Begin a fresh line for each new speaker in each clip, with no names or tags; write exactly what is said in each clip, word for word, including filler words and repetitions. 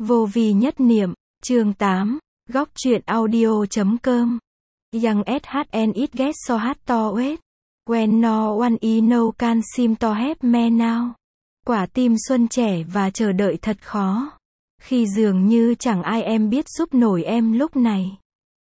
Vô vi nhất niệm, chương tám, góc truyện audio.com. Young shn it get so hard to wait. When no one I know can seem to help me now. Quả tim xuân trẻ và chờ đợi thật khó. Khi dường như chẳng ai em biết giúp nổi em lúc này.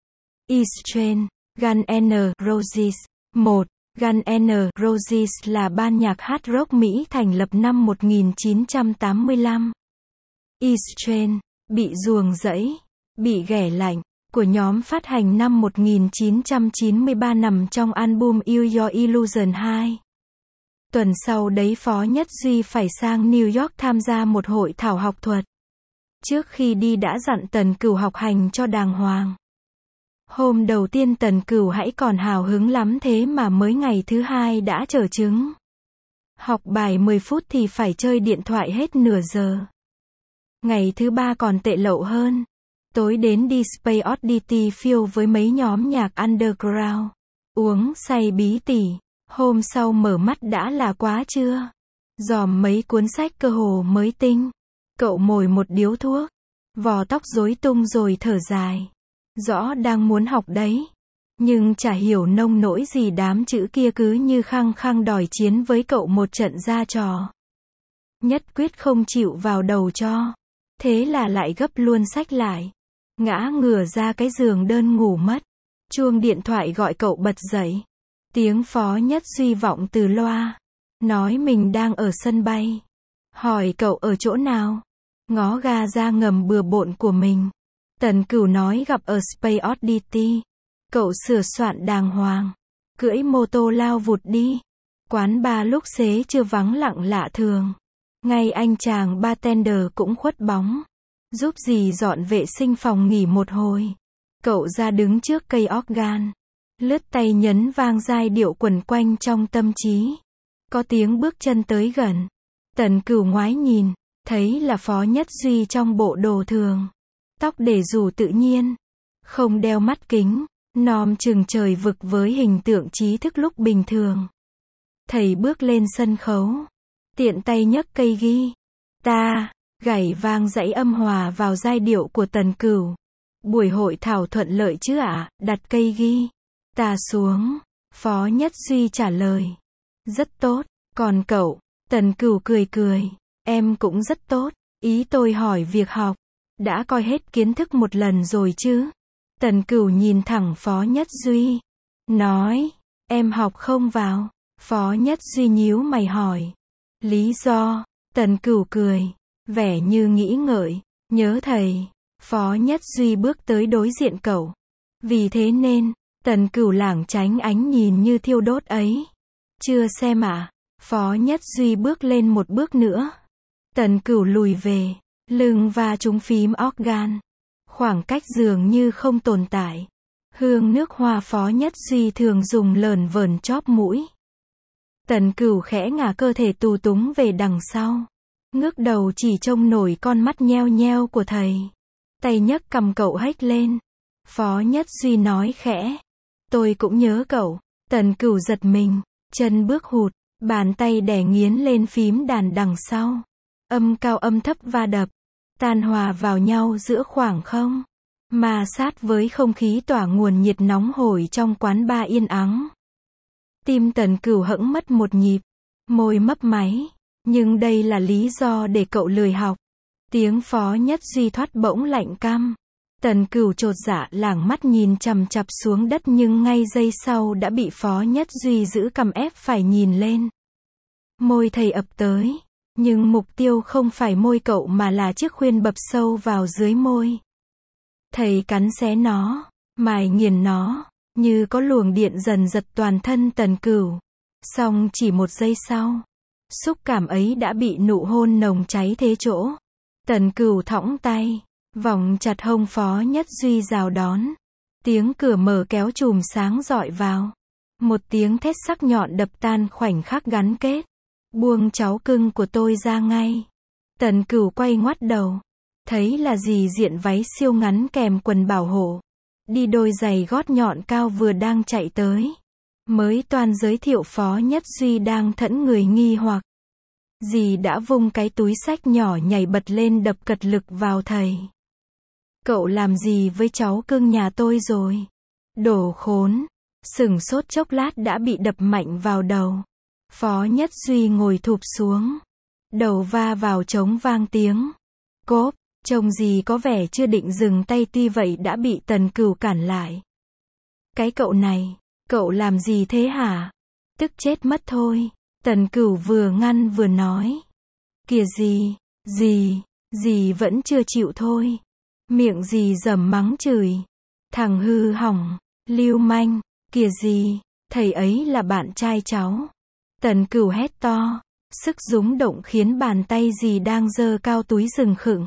Eastern, Guns N' Roses. một. Guns N' Roses là ban nhạc hard rock Mỹ thành lập năm một nghìn chín trăm tám mươi lăm. Eastern, bị ruồng rẫy, bị ghẻ lạnh, của nhóm phát hành năm một nghìn chín trăm chín mươi ba nằm trong album Use Your Illusion hai. Tuần sau đấy Phó Nhất Duy phải sang New York tham gia một hội thảo học thuật. Trước khi đi đã dặn Tần Cửu học hành cho đàng hoàng. Hôm đầu tiên Tần Cửu hãy còn hào hứng lắm thế mà mới ngày thứ hai đã trở chứng. Học bài mười phút thì phải chơi điện thoại hết nửa giờ. Ngày thứ ba còn tệ lậu hơn. Tối đến đi Space Oddity Field với mấy nhóm nhạc underground. Uống say bí tỉ. Hôm sau mở mắt đã là quá trưa. Dòm mấy cuốn sách cơ hồ mới tinh. Cậu mồi một điếu thuốc. Vò tóc rối tung rồi thở dài. Rõ đang muốn học đấy. Nhưng chả hiểu nông nỗi gì đám chữ kia cứ như khăng khăng đòi chiến với cậu một trận ra trò. Nhất quyết không chịu vào đầu cho. Thế là lại gấp luôn sách lại. Ngã ngửa ra cái giường đơn ngủ mất. Chuông điện thoại gọi cậu bật dậy. Tiếng Phó Nhất Duy vọng từ loa. Nói mình đang ở sân bay. Hỏi cậu ở chỗ nào. Ngó ga ra ngầm bừa bộn của mình. Tần Cửu nói gặp ở Space Oddity. Cậu sửa soạn đàng hoàng. Cưỡi mô tô lao vụt đi. Quán bar lúc xế chưa vắng lặng lạ thường. Ngay anh chàng bartender cũng khuất bóng. Giúp dì dọn vệ sinh phòng nghỉ một hồi. Cậu ra đứng trước cây organ. Lướt tay nhấn vang giai điệu quẩn quanh trong tâm trí. Có tiếng bước chân tới gần. Tần Cửu ngoái nhìn. Thấy là Phó Nhất Duy trong bộ đồ thường. Tóc để rủ tự nhiên. Không đeo mắt kính. Nòm chừng trời vực với hình tượng trí thức lúc bình thường. Thầy bước lên sân khấu. Tiện tay nhấc cây ghi. Ta, gảy vang dãy âm hòa vào giai điệu của Tần Cửu. Buổi hội thảo thuận lợi chứ ạ, à? Đặt cây ghi. Ta xuống. Phó Nhất Duy trả lời. Rất tốt, còn cậu? Tần Cửu cười cười. Em cũng rất tốt, ý tôi hỏi việc học. Đã coi hết kiến thức một lần rồi chứ? Tần Cửu nhìn thẳng Phó Nhất Duy. Nói, em học không vào. Phó Nhất Duy nhíu mày hỏi. Lý do? Tần Cửu cười. Vẻ như nghĩ ngợi. Nhớ thầy. Phó Nhất Duy bước tới đối diện cậu. Vì thế nên, Tần Cửu lảng tránh ánh nhìn như thiêu đốt ấy. Chưa xem à? Phó Nhất Duy bước lên một bước nữa. Tần Cửu lùi về. Lưng va trúng phím organ. Khoảng cách dường như không tồn tại. Hương nước hoa Phó Nhất Duy thường dùng lờn vờn chóp mũi. Tần Cửu khẽ ngả cơ thể tù túng về đằng sau. Ngước đầu chỉ trông nổi con mắt nheo nheo của thầy. Tay nhấc cầm cậu hếch lên. Phó Nhất Duy nói khẽ. Tôi cũng nhớ cậu. Tần Cửu giật mình. Chân bước hụt. Bàn tay đè nghiến lên phím đàn đằng sau. Âm cao âm thấp va đập. Tan hòa vào nhau giữa khoảng không. Ma sát với không khí tỏa nguồn nhiệt nóng hổi trong quán bar yên ắng. Tim Tần Cửu hững mất một nhịp. Môi mấp máy. Nhưng đây là lý do để cậu lười học. Tiếng Phó Nhất Duy thoát bỗng lạnh căm. Tần Cửu chột dạ lảng mắt nhìn chằm chặp xuống đất nhưng ngay giây sau đã bị Phó Nhất Duy giữ cằm ép phải nhìn lên. Môi thầy ập tới. Nhưng mục tiêu không phải môi cậu mà là chiếc khuyên bập sâu vào dưới môi. Thầy cắn xé nó. Mài nghiền nó. Như có luồng điện dần giật toàn thân Tần Cửu. Xong chỉ một giây sau. Xúc cảm ấy đã bị nụ hôn nồng cháy thế chỗ. Tần Cửu thõng tay. Vòng chặt hông Phó Nhất Duy rào đón. Tiếng cửa mở kéo chùm sáng rọi vào. Một tiếng thét sắc nhọn đập tan khoảnh khắc gắn kết. Buông cháu cưng của tôi ra ngay. Tần Cửu quay ngoắt đầu. Thấy là dì diện váy siêu ngắn kèm quần bảo hộ. Đi đôi giày gót nhọn cao vừa đang chạy tới. Mới toan giới thiệu Phó Nhất Duy đang thẫn người nghi hoặc. Dì đã vung cái túi xách nhỏ nhảy bật lên đập cật lực vào thầy. Cậu làm gì với cháu cưng nhà tôi rồi? Đồ khốn. Sửng sốt chốc lát đã bị đập mạnh vào đầu. Phó Nhất Duy ngồi thụp xuống. Đầu va vào trống vang tiếng. Cốp, trông dì có vẻ chưa định dừng tay tuy vậy đã bị Tần Cửu cản lại. Cái cậu này, cậu làm gì thế hả? Tức chết mất thôi. Tần Cửu vừa ngăn vừa nói. Kìa dì, dì, dì vẫn chưa chịu thôi. Miệng dì dầm mắng chửi. Thằng hư hỏng, lưu manh, kìa dì, thầy ấy là bạn trai cháu. Tần Cửu hét to, sức rúng động khiến bàn tay dì đang giơ cao túi rừng khựng.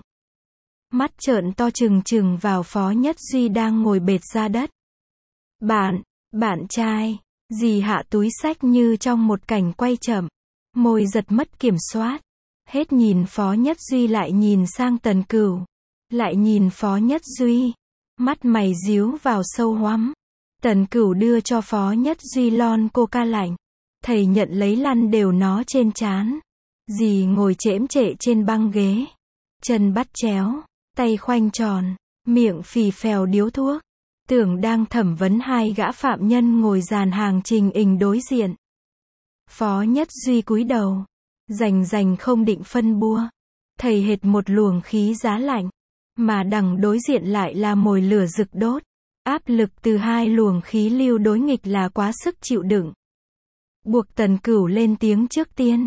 Mắt trợn to trừng trừng vào Phó Nhất Duy đang ngồi bệt ra đất. Bạn, bạn trai, dì hạ túi xách như trong một cảnh quay chậm. Môi giật mất kiểm soát. Hết nhìn Phó Nhất Duy lại nhìn sang Tần Cửu. Lại nhìn Phó Nhất Duy. Mắt mày díu vào sâu hoắm. Tần Cửu đưa cho Phó Nhất Duy lon coca lạnh. Thầy nhận lấy lăn đều nó trên trán. Dì ngồi chễm trệ trên băng ghế. Chân bắt chéo, tay khoanh tròn, miệng phì phèo điếu thuốc. Tưởng đang thẩm vấn hai gã phạm nhân ngồi dàn hàng trình hình đối diện. Phó Nhất Duy cúi đầu. Rành rành không định phân bua. Thầy hệt một luồng khí giá lạnh. Mà đằng đối diện lại là mồi lửa rực đốt. Áp lực từ hai luồng khí lưu đối nghịch là quá sức chịu đựng. Buộc Tần Cửu lên tiếng trước tiên.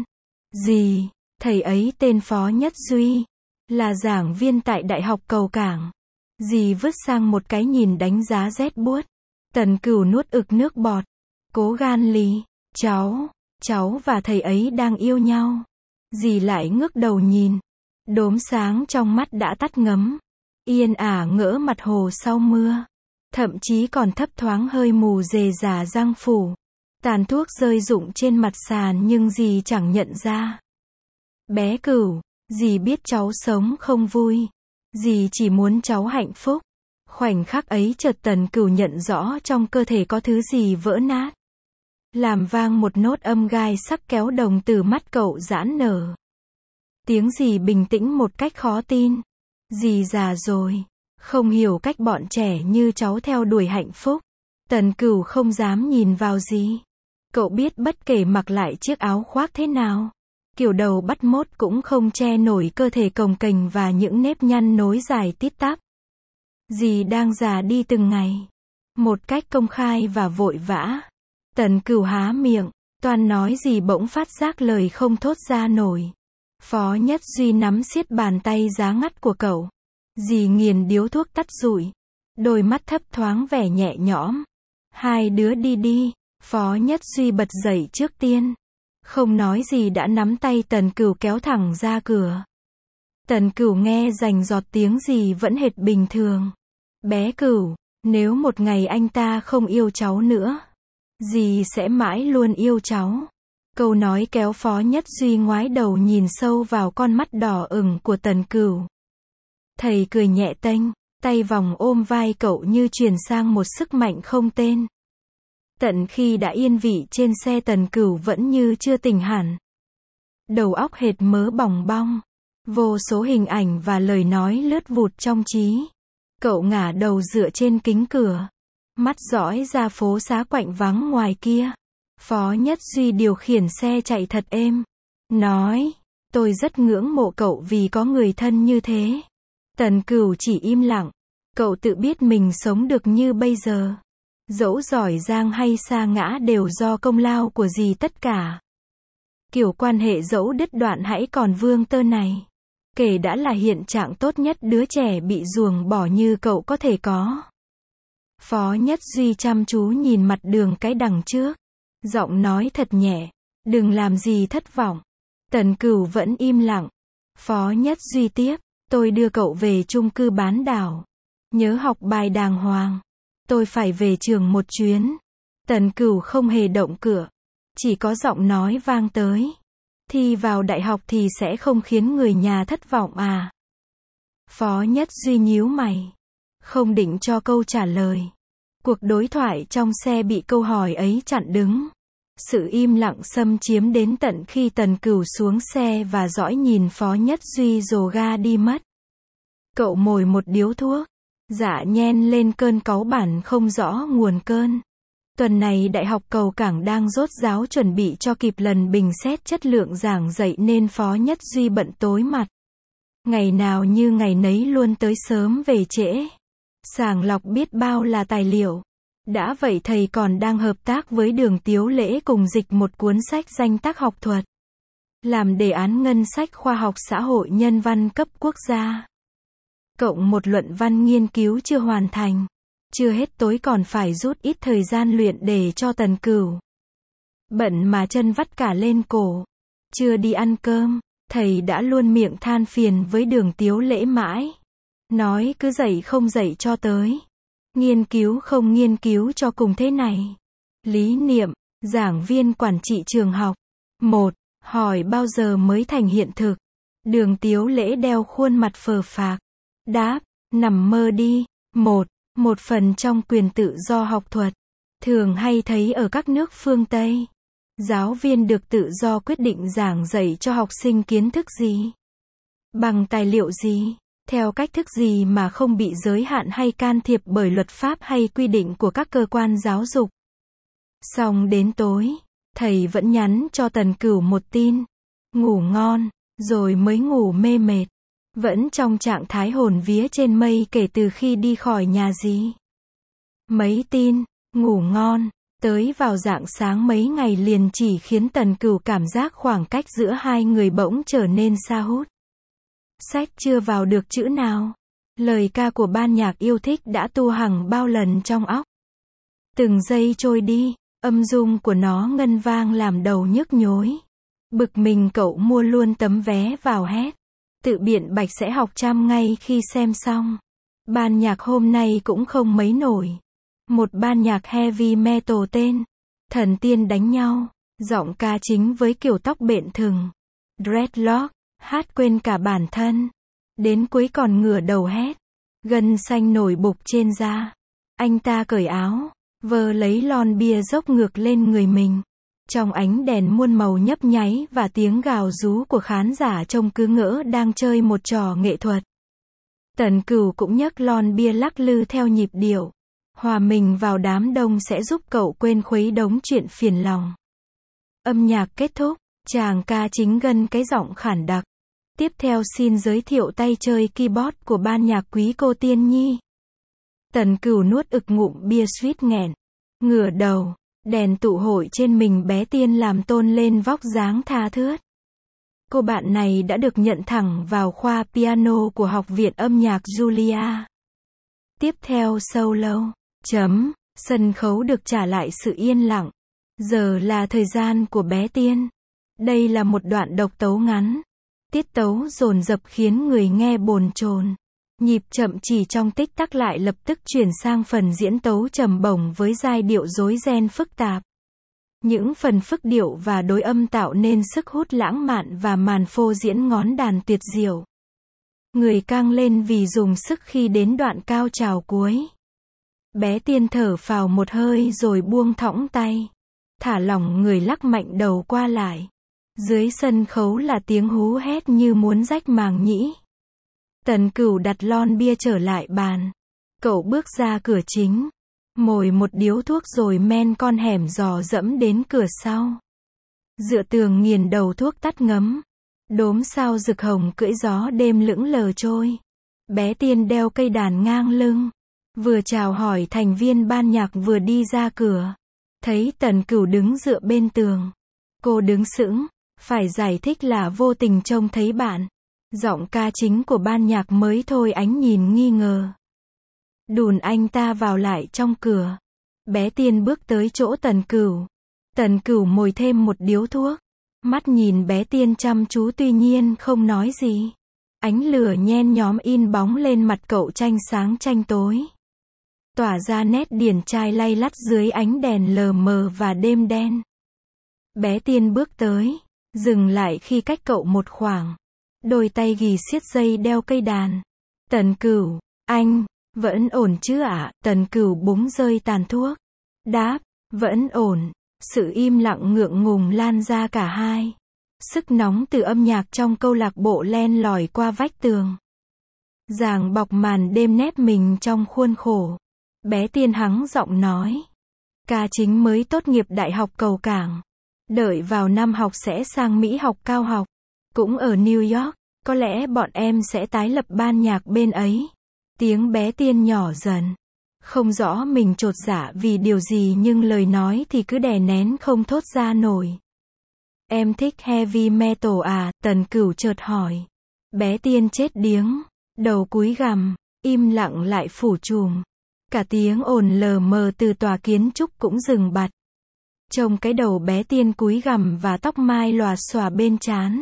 Dì, thầy ấy tên Phó Nhất Duy. Là giảng viên tại Đại học Cầu Cảng. Dì vứt sang một cái nhìn đánh giá rét buốt. Tần Cửu nuốt ực nước bọt. Cố gan lý. Cháu, cháu và thầy ấy đang yêu nhau. Dì lại ngước đầu nhìn. Đốm sáng trong mắt đã tắt ngấm. Yên ả ngỡ mặt hồ sau mưa. Thậm chí còn thấp thoáng hơi mù rề rà răng phủ. Tàn thuốc rơi rụng trên mặt sàn nhưng dì chẳng nhận ra. Bé Cửu, dì biết cháu sống không vui. Dì chỉ muốn cháu hạnh phúc. Khoảnh khắc ấy chợt Tần Cửu nhận rõ trong cơ thể có thứ gì vỡ nát. Làm vang một nốt âm gai sắc kéo đồng từ mắt cậu giãn nở. Tiếng dì bình tĩnh một cách khó tin. Dì già rồi. Không hiểu cách bọn trẻ như cháu theo đuổi hạnh phúc. Tần Cửu không dám nhìn vào dì. Cậu biết bất kể mặc lại chiếc áo khoác thế nào. Kiểu đầu bắt mốt cũng không che nổi cơ thể cồng kềnh và những nếp nhăn nối dài tít tắp. Dì đang già đi từng ngày. Một cách công khai và vội vã. Tần Cửu há miệng. Toan nói gì bỗng phát giác lời không thốt ra nổi. Phó Nhất Duy nắm siết bàn tay giá ngắt của cậu. Dì nghiền điếu thuốc tắt rụi. Đôi mắt thấp thoáng vẻ nhẹ nhõm. Hai đứa đi đi. Phó Nhất Duy bật dậy trước tiên. Không nói gì đã nắm tay Tần Cửu kéo thẳng ra cửa. Tần Cửu nghe rành giọt tiếng gì vẫn hệt bình thường. Bé Cửu, nếu một ngày anh ta không yêu cháu nữa, dì sẽ mãi luôn yêu cháu. Câu nói kéo Phó Nhất Duy ngoái đầu nhìn sâu vào con mắt đỏ ửng của Tần Cửu. Thầy cười nhẹ tênh, tay vòng ôm vai cậu như truyền sang một sức mạnh không tên. Tận khi đã yên vị trên xe Tần Cửu vẫn như chưa tỉnh hẳn. Đầu óc hệt mớ bòng bong. Vô số hình ảnh và lời nói lướt vụt trong trí. Cậu ngả đầu dựa trên kính cửa. Mắt dõi ra phố xá quạnh vắng ngoài kia. Phó Nhất Duy điều khiển xe chạy thật êm. Nói, tôi rất ngưỡng mộ cậu vì có người thân như thế. Tần Cửu chỉ im lặng. Cậu tự biết mình sống được như bây giờ. Dẫu giỏi giang hay sa ngã đều do công lao của dì tất cả. Kiểu quan hệ dẫu đứt đoạn hãy còn vương tơ này. Kể đã là hiện trạng tốt nhất đứa trẻ bị ruồng bỏ như cậu có thể có. Phó Nhất Duy chăm chú nhìn mặt đường cái đằng trước. Giọng nói thật nhẹ. Đừng làm gì thất vọng. Tần Cửu vẫn im lặng. Phó Nhất Duy tiếp. Tôi đưa cậu về chung cư bán đảo. Nhớ học bài đàng hoàng. Tôi phải về trường một chuyến. Tần Cửu không hề động cửa. Chỉ có giọng nói vang tới. Thi vào đại học thì sẽ không khiến người nhà thất vọng à? Phó Nhất Duy nhíu mày. Không định cho câu trả lời. Cuộc đối thoại trong xe bị câu hỏi ấy chặn đứng. Sự im lặng xâm chiếm đến tận khi Tần Cửu xuống xe và dõi nhìn Phó Nhất Duy dồ ga đi mất. Cậu mồi một điếu thuốc, dạ nhen lên cơn cáu bản không rõ nguồn cơn. Tuần này Đại học Cầu Cảng đang rốt ráo chuẩn bị cho kịp lần bình xét chất lượng giảng dạy nên Phó Nhất Duy bận tối mặt. Ngày nào như ngày nấy luôn tới sớm về trễ. Sàng lọc biết bao là tài liệu. Đã vậy thầy còn đang hợp tác với Đường Tiếu Lễ cùng dịch một cuốn sách danh tác học thuật. Làm đề án ngân sách khoa học xã hội nhân văn cấp quốc gia. Cộng một luận văn nghiên cứu chưa hoàn thành. Chưa hết tối còn phải rút ít thời gian luyện đề cho Tần Cửu. Bận mà chân vắt cả lên cổ. Chưa đi ăn cơm, thầy đã luôn miệng than phiền với Đường Tiếu Lễ mãi. Nói cứ dạy không dạy cho tới. Nghiên cứu không nghiên cứu cho cùng thế này. Lý Niệm, giảng viên quản trị trường học. một. Hỏi bao giờ mới thành hiện thực? Đường Tiếu Lễ đeo khuôn mặt phờ phạc. Đáp, nằm mơ đi. một. Một phần trong quyền tự do học thuật. Thường hay thấy ở các nước phương Tây. Giáo viên được tự do quyết định giảng dạy cho học sinh kiến thức gì. Bằng tài liệu gì. Theo cách thức gì mà không bị giới hạn hay can thiệp bởi luật pháp hay quy định của các cơ quan giáo dục. Xong đến tối, thầy vẫn nhắn cho Tần Cửu một tin. Ngủ ngon, rồi mới ngủ mê mệt. Vẫn trong trạng thái hồn vía trên mây kể từ khi đi khỏi nhà gì. Mấy tin, ngủ ngon, tới vào rạng sáng mấy ngày liền chỉ khiến Tần Cửu cảm giác khoảng cách giữa hai người bỗng trở nên xa hút. Sách chưa vào được chữ nào. Lời ca của ban nhạc yêu thích đã tu hằng bao lần trong óc. Từng giây trôi đi, âm dung của nó ngân vang làm đầu nhức nhối. Bực mình cậu mua luôn tấm vé vào hét. Tự biện bạch sẽ học chăm ngay khi xem xong. Ban nhạc hôm nay cũng không mấy nổi. Một ban nhạc heavy metal tên Thần Tiên đánh nhau. Giọng ca chính với kiểu tóc bện thừng. Dreadlock. Hát quên cả bản thân. Đến cuối còn ngửa đầu hét. Gân xanh nổi bục trên da. Anh ta cởi áo. Vơ lấy lon bia dốc ngược lên người mình. Trong ánh đèn muôn màu nhấp nháy và tiếng gào rú của khán giả trông cứ ngỡ đang chơi một trò nghệ thuật. Tần Cửu cũng nhấc lon bia lắc lư theo nhịp điệu. Hòa mình vào đám đông sẽ giúp cậu quên khuấy đống chuyện phiền lòng. Âm nhạc kết thúc. Chàng ca chính gân cái giọng khản đặc. Tiếp theo xin giới thiệu tay chơi keyboard của ban nhạc quý cô Tiên Nhi. Tần Cửu nuốt ực ngụm bia suýt nghẹn. Ngửa đầu, đèn tụ hội trên mình bé Tiên làm tôn lên vóc dáng tha thướt. Cô bạn này đã được nhận thẳng vào khoa piano của Học viện âm nhạc Julia. Tiếp theo solo, chấm, sân khấu được trả lại sự yên lặng. Giờ là thời gian của bé Tiên. Đây là một đoạn độc tấu ngắn. Tiết tấu dồn dập khiến người nghe bồn chồn. Nhịp chậm chỉ trong tích tắc lại lập tức chuyển sang phần diễn tấu trầm bổng với giai điệu rối ren phức tạp. Những phần phức điệu và đối âm tạo nên sức hút lãng mạn và màn phô diễn ngón đàn tuyệt diệu. Người căng lên vì dùng sức khi đến đoạn cao trào cuối. Bé Tiên thở phào một hơi rồi buông thõng tay. Thả lỏng người lắc mạnh đầu qua lại. Dưới sân khấu là tiếng hú hét như muốn rách màng nhĩ. Tần Cửu đặt lon bia trở lại bàn. Cậu bước ra cửa chính. Mồi một điếu thuốc rồi men con hẻm dò dẫm đến cửa sau. Dựa tường nghiền đầu thuốc tắt ngấm. Đốm sao rực hồng cưỡi gió đêm lững lờ trôi. Bé Tiên đeo cây đàn ngang lưng. Vừa chào hỏi thành viên ban nhạc vừa đi ra cửa. Thấy Tần Cửu đứng dựa bên tường. Cô đứng sững. Phải giải thích là vô tình trông thấy bạn. Giọng ca chính của ban nhạc mới thôi ánh nhìn nghi ngờ. Đùn anh ta vào lại trong cửa. Bé Tiên bước tới chỗ Tần Cửu. Tần Cửu mồi thêm một điếu thuốc. Mắt nhìn bé Tiên chăm chú tuy nhiên không nói gì. Ánh lửa nhen nhóm in bóng lên mặt cậu tranh sáng tranh tối. Tỏa ra nét điển trai lay lắt dưới ánh đèn lờ mờ và đêm đen. Bé Tiên bước tới. Dừng lại khi cách cậu một khoảng. Đôi tay ghì siết dây đeo cây đàn. Tần Cửu, anh, vẫn ổn chứ ạ? À? Tần Cửu búng rơi tàn thuốc. Đáp, vẫn ổn. Sự im lặng ngượng ngùng lan ra cả hai. Sức nóng từ âm nhạc trong câu lạc bộ len lỏi qua vách tường. Ràng bọc màn đêm nép mình trong khuôn khổ. Bé Tiên hắng giọng nói. Ca chính mới tốt nghiệp đại học Cầu Cảng. Đợi vào năm học sẽ sang Mỹ học cao học. Cũng ở New York, có lẽ bọn em sẽ tái lập ban nhạc bên ấy. Tiếng bé Tiên nhỏ dần. Không rõ mình chột dạ vì điều gì nhưng lời nói thì cứ đè nén không thốt ra nổi. Em thích heavy metal à? Tần Cửu chợt hỏi. Bé Tiên chết điếng, đầu cúi gằm, im lặng lại phủ trùm. Cả tiếng ồn lờ mờ từ tòa kiến trúc cũng dừng bặt. Trông cái đầu bé Tiên cúi gằm và tóc mai lòa xòa bên trán.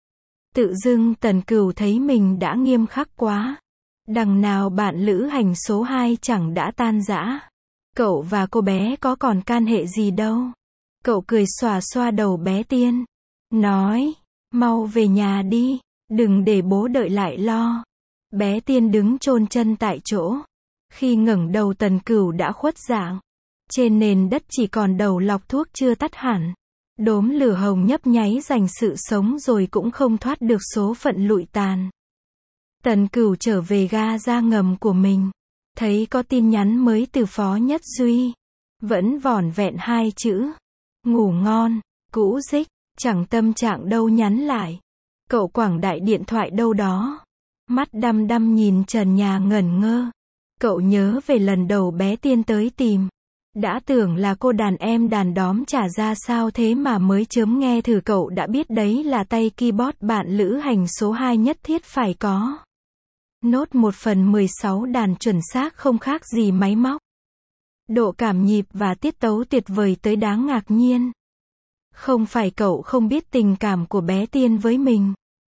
Tự dưng Tần Cửu thấy mình đã nghiêm khắc quá. Đằng nào bạn lữ hành số hai chẳng đã tan rã. Cậu và cô bé có còn can hệ gì đâu. Cậu cười xòa xoa đầu bé Tiên. Nói, mau về nhà đi, đừng để bố đợi lại lo. Bé Tiên đứng chôn chân tại chỗ. Khi ngẩng đầu Tần Cửu đã khuất dạng. Trên nền đất chỉ còn đầu lọc thuốc chưa tắt hẳn. Đốm lửa hồng nhấp nháy giành sự sống rồi cũng không thoát được số phận lụi tàn. Tần Cửu trở về ga ra ngầm của mình. Thấy có tin nhắn mới từ Phó Nhất Duy. Vẫn vỏn vẹn hai chữ. Ngủ ngon, cũ dích, chẳng tâm trạng đâu nhắn lại. Cậu quẳng đại điện thoại đâu đó. Mắt đăm đăm nhìn trần nhà ngẩn ngơ. Cậu nhớ về lần đầu bé Tiên tới tìm. Đã tưởng là cô đàn em đàn đóm trả ra sao thế mà mới chớm nghe thử cậu đã biết đấy là tay keyboard bạn lữ hành số hai nhất thiết phải có. Nốt một phần mười sáu đàn chuẩn xác không khác gì máy móc. Độ cảm nhịp và tiết tấu tuyệt vời tới đáng ngạc nhiên. Không phải cậu không biết tình cảm của bé Tiên với mình.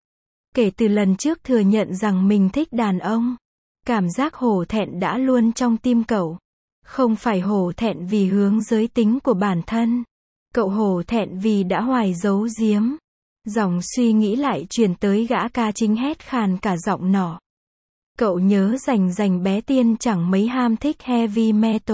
Kể từ lần trước thừa nhận rằng mình thích đàn ông, cảm giác hổ thẹn đã luôn trong tim cậu. Không phải hổ thẹn vì hướng giới tính của bản thân. Cậu hổ thẹn vì đã hoài giấu giếm. Dòng suy nghĩ lại truyền tới gã ca chính hét khàn cả giọng nọ. Cậu nhớ rành rành bé Tiên chẳng mấy ham thích heavy metal.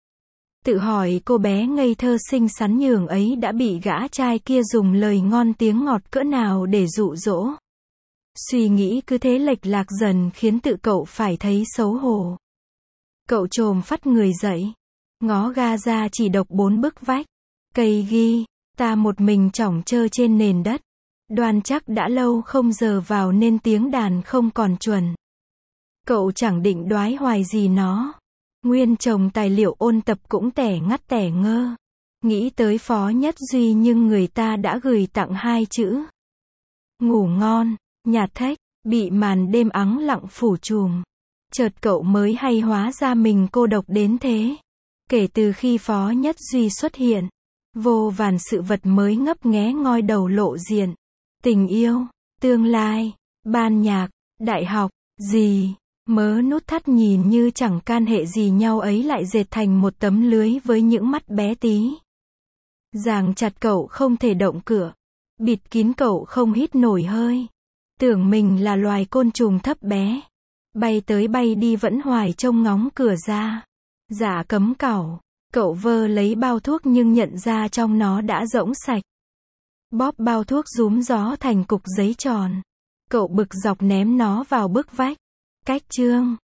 Tự hỏi cô bé ngây thơ xinh xắn nhường ấy đã bị gã trai kia dùng lời ngon tiếng ngọt cỡ nào để dụ dỗ. Suy nghĩ cứ thế lệch lạc dần khiến tự cậu phải thấy xấu hổ. Cậu chồm phắt người dậy. Ngó ga ra chỉ độc bốn bức vách. Cây ghi, ta một mình chỏng chơ trên nền đất. Đoan chắc đã lâu không giờ vào nên tiếng đàn không còn chuẩn. Cậu chẳng định đoái hoài gì nó. Nguyên chồng tài liệu ôn tập cũng tẻ ngắt tẻ ngơ. Nghĩ tới Phó Nhất Duy nhưng người ta đã gửi tặng hai chữ. Ngủ ngon, nhạt thách, bị màn đêm ắng lặng phủ trùm. Chợt cậu mới hay hóa ra mình cô độc đến thế. Kể từ khi Phó Nhất Duy xuất hiện, vô vàn sự vật mới ngấp nghé ngoi đầu lộ diện. Tình yêu, tương lai, ban nhạc, đại học, gì, mớ nút thắt nhìn như chẳng can hệ gì nhau ấy lại dệt thành một tấm lưới với những mắt bé tí. Ràng chặt cậu không thể động cửa. Bịt kín cậu không hít nổi hơi. Tưởng mình là loài côn trùng thấp bé. Bay tới bay đi vẫn hoài trông ngóng cửa ra. Dạ cấm cẩu. Cậu vơ lấy bao thuốc nhưng nhận ra trong nó đã rỗng sạch. Bóp bao thuốc rúm gió thành cục giấy tròn. Cậu bực dọc ném nó vào bức vách. Cách chương.